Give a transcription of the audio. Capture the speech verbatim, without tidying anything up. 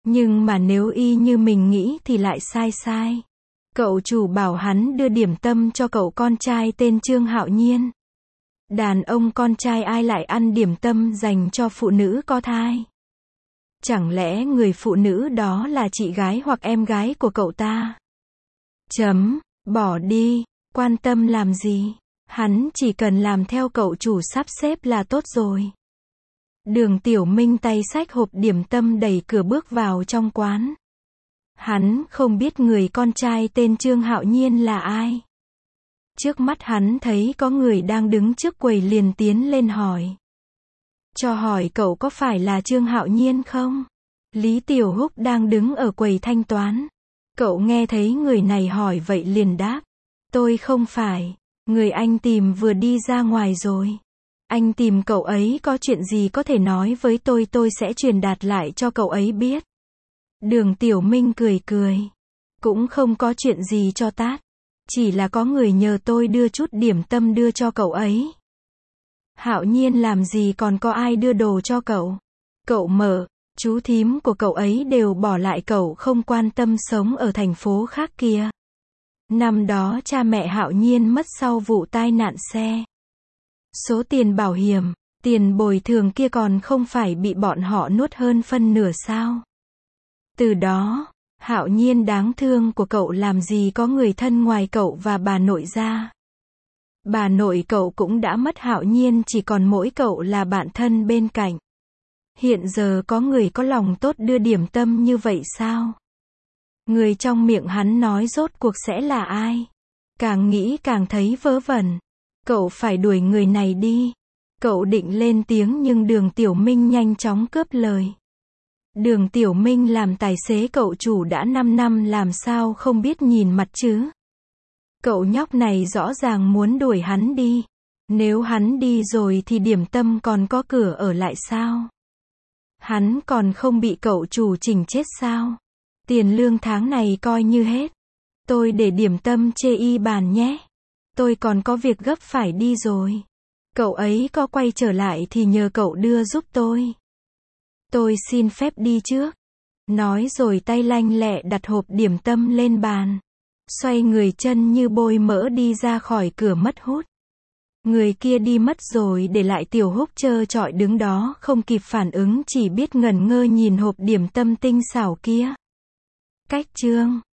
Nhưng mà nếu y như mình nghĩ thì lại sai sai. Cậu chủ bảo hắn đưa điểm tâm cho cậu con trai tên Trương Hạo Nhiên. Đàn ông con trai ai lại ăn điểm tâm dành cho phụ nữ có thai? Chẳng lẽ người phụ nữ đó là chị gái hoặc em gái của cậu ta? Chấm, bỏ đi, quan tâm làm gì? Hắn chỉ cần làm theo cậu chủ sắp xếp là tốt rồi. Đường Tiểu Minh tay xách hộp điểm tâm đẩy cửa bước vào trong quán. Hắn không biết người con trai tên Trương Hạo Nhiên là ai. Trước mắt hắn thấy có người đang đứng trước quầy liền tiến lên hỏi. Cho hỏi cậu có phải là Trương Hạo Nhiên không? Lý Tiểu Húc đang đứng ở quầy thanh toán. Cậu nghe thấy người này hỏi vậy liền đáp. Tôi không phải. Người anh tìm vừa đi ra ngoài rồi. Anh tìm cậu ấy có chuyện gì có thể nói với tôi, tôi sẽ truyền đạt lại cho cậu ấy biết. Đường Tiểu Minh cười cười. Cũng không có chuyện gì cho tát. Chỉ là có người nhờ tôi đưa chút điểm tâm đưa cho cậu ấy. Hạo Nhiên làm gì còn có ai đưa đồ cho cậu? Cậu mở, chú thím của cậu ấy đều bỏ lại cậu không quan tâm sống ở thành phố khác kia. Năm đó cha mẹ Hạo Nhiên mất sau vụ tai nạn xe. Số tiền bảo hiểm, tiền bồi thường kia còn không phải bị bọn họ nuốt hơn phân nửa sao? Từ đó, Hạo Nhiên đáng thương của cậu làm gì có người thân ngoài cậu và bà nội ra. Bà nội cậu cũng đã mất, Hạo Nhiên chỉ còn mỗi cậu là bạn thân bên cạnh. Hiện giờ có người có lòng tốt đưa điểm tâm như vậy sao? Người trong miệng hắn nói rốt cuộc sẽ là ai? Càng nghĩ càng thấy vớ vẩn. Cậu phải đuổi người này đi. Cậu định lên tiếng nhưng Đường Tiểu Minh nhanh chóng cướp lời. Đường Tiểu Minh làm tài xế cậu chủ đã năm năm làm sao không biết nhìn mặt chứ? Cậu nhóc này rõ ràng muốn đuổi hắn đi. Nếu hắn đi rồi thì điểm tâm còn có cửa ở lại sao? Hắn còn không bị cậu chủ chỉnh chết sao? Tiền lương tháng này coi như hết. Tôi để điểm tâm chê y bàn nhé. Tôi còn có việc gấp phải đi rồi. Cậu ấy có quay trở lại thì nhờ cậu đưa giúp tôi. Tôi xin phép đi trước. Nói rồi tay lanh lẹ đặt hộp điểm tâm lên bàn. Xoay người chân như bôi mỡ đi ra khỏi cửa mất hút. Người kia đi mất rồi để lại Tiểu Húc trơ trọi đứng đó không kịp phản ứng, chỉ biết ngẩn ngơ nhìn hộp điểm tâm tinh xảo kia. Cách chương